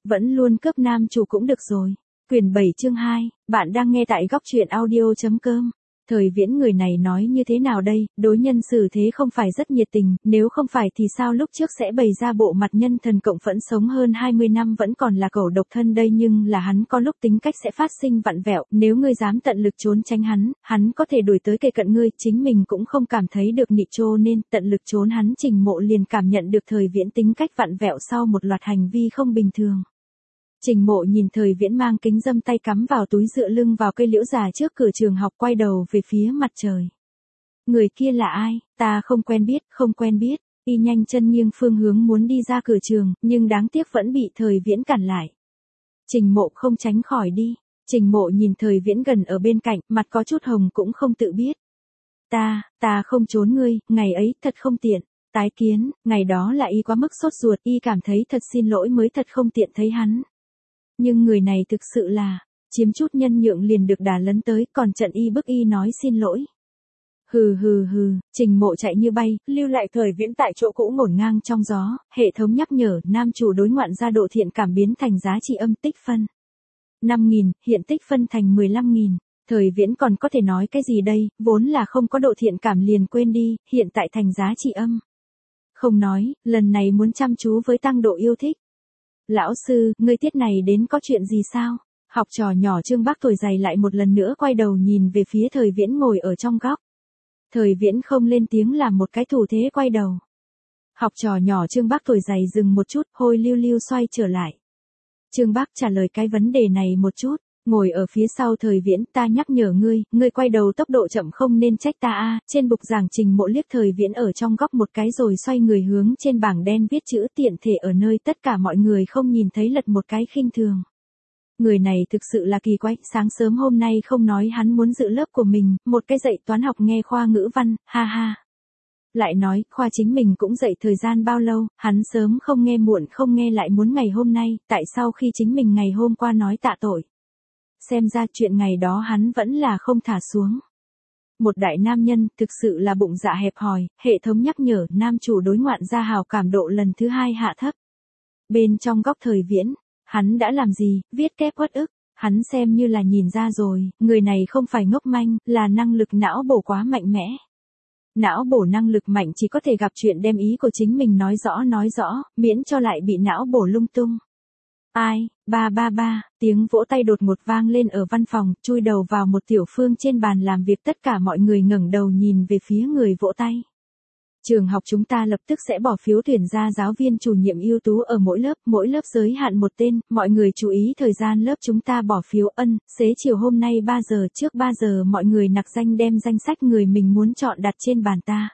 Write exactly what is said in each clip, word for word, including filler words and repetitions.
vẫn luôn cướp nam chủ cũng được rồi. Quyển bảy chương hai, bạn đang nghe tại góc truyện audio chấm com. Thời Viễn người này nói như thế nào đây, đối nhân xử thế không phải rất nhiệt tình, nếu không phải thì sao lúc trước sẽ bày ra bộ mặt nhân thần cộng phẫn sống hơn hai mươi năm vẫn còn là cẩu độc thân đây, nhưng là hắn có lúc tính cách sẽ phát sinh vặn vẹo, nếu ngươi dám tận lực trốn tránh hắn, hắn có thể đuổi tới kề cận ngươi, chính mình cũng không cảm thấy được nị trô nên tận lực trốn hắn. Trình Mộ liền cảm nhận được Thời Viễn tính cách vặn vẹo sau một loạt hành vi không bình thường. Trình Mộ nhìn Thời Viễn mang kính râm tay cắm vào túi dựa lưng vào cây liễu già trước cửa trường học quay đầu về phía mặt trời. Người kia là ai? Ta không quen biết, không quen biết. Y nhanh chân nghiêng phương hướng muốn đi ra cửa trường, nhưng đáng tiếc vẫn bị Thời Viễn cản lại. Trình Mộ không tránh khỏi đi. Trình Mộ nhìn Thời Viễn gần ở bên cạnh, mặt có chút hồng cũng không tự biết. Ta, ta không trốn ngươi, ngày ấy thật không tiện. Tái kiến, ngày đó là y quá mức sốt ruột, y cảm thấy thật xin lỗi mới thật không tiện thấy hắn. Nhưng người này thực sự là, chiếm chút nhân nhượng liền được đà lấn tới, còn trận y bức y nói xin lỗi. Hừ hừ hừ, Trình Mộ chạy như bay, lưu lại Thời Viễn tại chỗ cũ ngổn ngang trong gió, hệ thống nhắc nhở, nam chủ đối ngoạn gia độ thiện cảm biến thành giá trị âm tích phân. năm nghìn, hiện tích phân thành mười lăm nghìn. Thời Viễn còn có thể nói cái gì đây, vốn là không có độ thiện cảm liền quên đi, hiện tại thành giá trị âm. Không nói, lần này muốn chăm chú với tăng độ yêu thích. Lão sư, ngươi tiết này đến có chuyện gì sao? Học trò nhỏ Trương Bác tuổi dày lại một lần nữa quay đầu nhìn về phía Thời Viễn ngồi ở trong góc. Thời Viễn không lên tiếng làm một cái thủ thế quay đầu. Học trò nhỏ Trương Bác tuổi dày dừng một chút, hôi lưu lưu xoay trở lại. Trương Bác trả lời cái vấn đề này một chút, ngồi ở phía sau Thời Viễn, ta nhắc nhở ngươi, ngươi quay đầu tốc độ chậm không nên trách ta a. Trên bục giảng Trình Mộ liếc Thời Viễn ở trong góc một cái rồi xoay người hướng trên bảng đen viết chữ tiện thể ở nơi tất cả mọi người không nhìn thấy lật một cái khinh thường. Người này thực sự là kỳ quái, sáng sớm hôm nay không nói hắn muốn dự lớp của mình, một cái dạy toán học nghe khoa ngữ văn, ha ha. Lại nói, khoa chính mình cũng dạy thời gian bao lâu, hắn sớm không nghe muộn không nghe lại muốn ngày hôm nay, tại sao khi chính mình ngày hôm qua nói tạ tội. Xem ra chuyện ngày đó hắn vẫn là không thả xuống. Một đại nam nhân, thực sự là bụng dạ hẹp hòi, hệ thống nhắc nhở, nam chủ đối ngoạn gia hào cảm độ lần thứ hai hạ thấp. Bên trong góc Thời Viễn, hắn đã làm gì, viết kép uất ức, hắn xem như là nhìn ra rồi, người này không phải ngốc manh, là năng lực não bổ quá mạnh mẽ. Não bổ năng lực mạnh chỉ có thể gặp chuyện đem ý của chính mình nói rõ nói rõ, miễn cho lại bị não bổ lung tung. Ai, ba ba ba, tiếng vỗ tay đột ngột vang lên ở văn phòng, chui đầu vào một tiểu phương trên bàn làm việc, tất cả mọi người ngẩng đầu nhìn về phía người vỗ tay. Trường học chúng ta lập tức sẽ bỏ phiếu tuyển ra giáo viên chủ nhiệm ưu tú ở mỗi lớp, mỗi lớp giới hạn một tên, mọi người chú ý thời gian lớp chúng ta bỏ phiếu ân, xế chiều hôm nay ba giờ, trước ba giờ mọi người nặc danh đem danh sách người mình muốn chọn đặt trên bàn ta.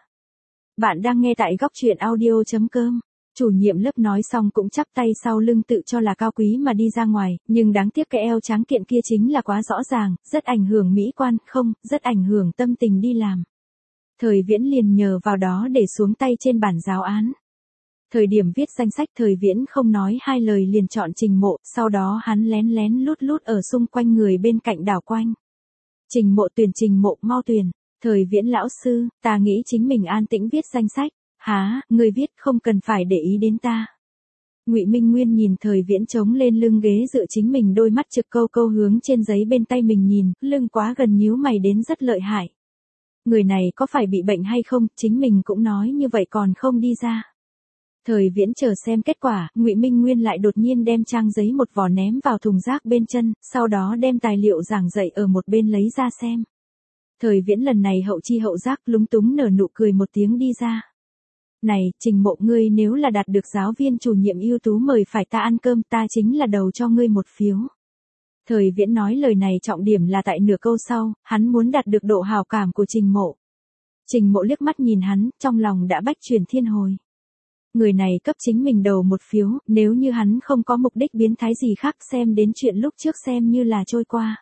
Bạn đang nghe tại góc truyện audio chấm com. Chủ nhiệm lớp nói xong cũng chắp tay sau lưng tự cho là cao quý mà đi ra ngoài, nhưng đáng tiếc cái eo trắng kiện kia chính là quá rõ ràng, rất ảnh hưởng mỹ quan, không, rất ảnh hưởng tâm tình đi làm. Thời Viễn liền nhờ vào đó để xuống tay trên bản giáo án. Thời điểm viết danh sách Thời Viễn không nói hai lời liền chọn Trình Mộ, sau đó hắn lén lén lút lút ở xung quanh người bên cạnh đảo quanh. Trình Mộ tuyển Trình Mộ mau tuyển, Thời Viễn lão sư, ta nghĩ chính mình an tĩnh viết danh sách. Hả, người viết không cần phải để ý đến ta. Ngụy Minh Nguyên nhìn Thời Viễn chống lên lưng ghế dựa chính mình, đôi mắt trực câu câu hướng trên giấy bên tay mình nhìn, lưng quá gần nhíu mày đến rất lợi hại. Người này có phải bị bệnh hay không, chính mình cũng nói như vậy còn không đi ra. Thời Viễn chờ xem kết quả, Ngụy Minh Nguyên lại đột nhiên đem trang giấy một vỏ ném vào thùng rác bên chân, sau đó đem tài liệu giảng dạy ở một bên lấy ra xem. Thời Viễn lần này hậu chi hậu giác lúng túng nở nụ cười một tiếng đi ra. Này, Trình Mộ, ngươi nếu là đạt được giáo viên chủ nhiệm ưu tú mời phải ta ăn cơm, ta chính là đầu cho ngươi một phiếu. Thời Viễn nói lời này trọng điểm là tại nửa câu sau, hắn muốn đạt được độ hào cảm của Trình Mộ. Trình Mộ liếc mắt nhìn hắn, trong lòng đã bách chuyển thiên hồi. Người này cấp chính mình đầu một phiếu, nếu như hắn không có mục đích biến thái gì khác, xem đến chuyện lúc trước xem như là trôi qua.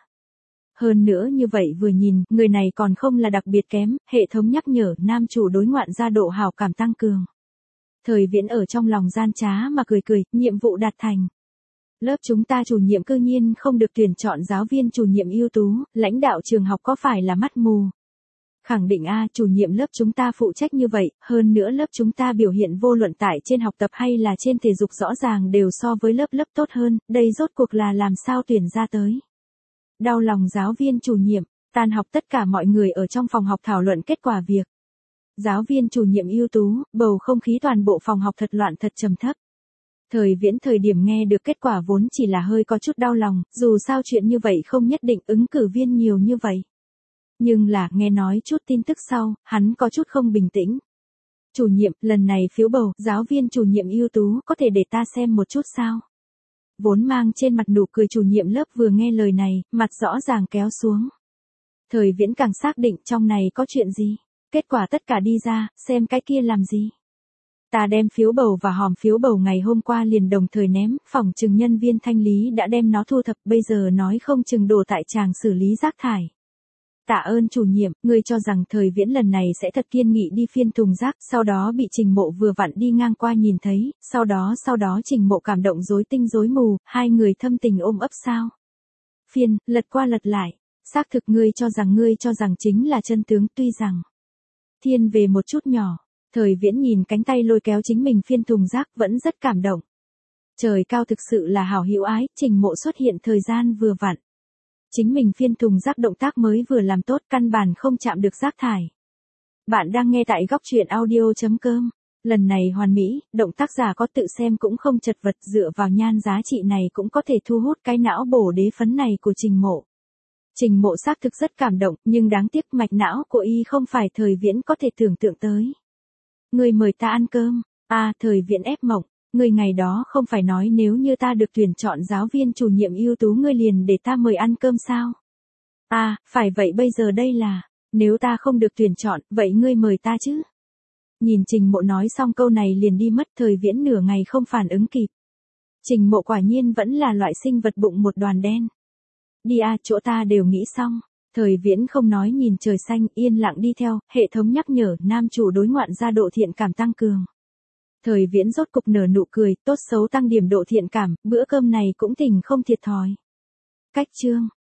Hơn nữa như vậy vừa nhìn, người này còn không là đặc biệt kém, hệ thống nhắc nhở, nam chủ đối ngoạn gia độ hào cảm tăng cường. Thời Viễn ở trong lòng gian trá mà cười cười, nhiệm vụ đạt thành. Lớp chúng ta chủ nhiệm cư nhiên không được tuyển chọn giáo viên chủ nhiệm ưu tú, lãnh đạo trường học có phải là mắt mù? Khẳng định a, chủ nhiệm lớp chúng ta phụ trách như vậy, hơn nữa lớp chúng ta biểu hiện vô luận tại trên học tập hay là trên thể dục rõ ràng đều so với lớp lớp tốt hơn, đây rốt cuộc là làm sao tuyển ra tới. Đau lòng giáo viên chủ nhiệm, tan học tất cả mọi người ở trong phòng học thảo luận kết quả việc. Giáo viên chủ nhiệm ưu tú, bầu không khí toàn bộ phòng học thật loạn thật trầm thấp. Thời Viễn thời điểm nghe được kết quả vốn chỉ là hơi có chút đau lòng, dù sao chuyện như vậy không nhất định ứng cử viên nhiều như vậy. Nhưng là nghe nói chút tin tức sau, hắn có chút không bình tĩnh. Chủ nhiệm, lần này phiếu bầu, giáo viên chủ nhiệm ưu tú, có thể để ta xem một chút sao? Vốn mang trên mặt nụ cười chủ nhiệm lớp vừa nghe lời này, mặt rõ ràng kéo xuống. Thời Viễn càng xác định trong này có chuyện gì. Kết quả tất cả đi ra, xem cái kia làm gì. Ta đem phiếu bầu và hòm phiếu bầu ngày hôm qua liền đồng thời ném, phòng chừng nhân viên thanh lý đã đem nó thu thập, bây giờ nói không chừng đổ tại tràng xử lý rác thải. Tạ ơn chủ nhiệm, ngươi cho rằng Thời Viễn lần này sẽ thật kiên nghị đi phiên thùng rác, sau đó bị Trình Mộ vừa vặn đi ngang qua nhìn thấy, sau đó sau đó Trình Mộ cảm động rối tinh rối mù, hai người thâm tình ôm ấp sao. Phiên, lật qua lật lại, xác thực ngươi cho rằng ngươi cho rằng chính là chân tướng, tuy rằng thiên về một chút nhỏ. Thời Viễn nhìn cánh tay lôi kéo chính mình phiên thùng rác vẫn rất cảm động. Trời cao thực sự là hảo hữu ái, Trình Mộ xuất hiện thời gian vừa vặn. Chính mình phiên thùng rác động tác mới vừa làm tốt, căn bản không chạm được rác thải. Bạn đang nghe tại góc truyện audio.com. Lần này hoàn mỹ, động tác giả có tự xem cũng không chật vật, dựa vào nhan giá trị này cũng có thể thu hút cái não bổ đế phấn này của Trình Mộ. Trình Mộ xác thực rất cảm động, nhưng đáng tiếc mạch não của y không phải Thời Viễn có thể tưởng tượng tới. Người mời ta ăn cơm, à Thời Viễn ép mộng, người ngày đó không phải nói nếu như ta được tuyển chọn giáo viên chủ nhiệm ưu tú ngươi liền để ta mời ăn cơm sao? À, phải vậy bây giờ đây là, nếu ta không được tuyển chọn, vậy ngươi mời ta chứ? Nhìn Trình Mộ nói xong câu này liền đi mất, Thời Viễn nửa ngày không phản ứng kịp. Trình Mộ quả nhiên vẫn là loại sinh vật bụng một đoàn đen. Đi à, chỗ ta đều nghĩ xong. Thời Viễn không nói nhìn trời xanh, yên lặng đi theo, hệ thống nhắc nhở, nam chủ đối ngoạn gia độ thiện cảm tăng cường. Thời Viễn rốt cục nở nụ cười, tốt xấu tăng điểm độ thiện cảm, bữa cơm này cũng tỉnh không thiệt thòi. Cách chương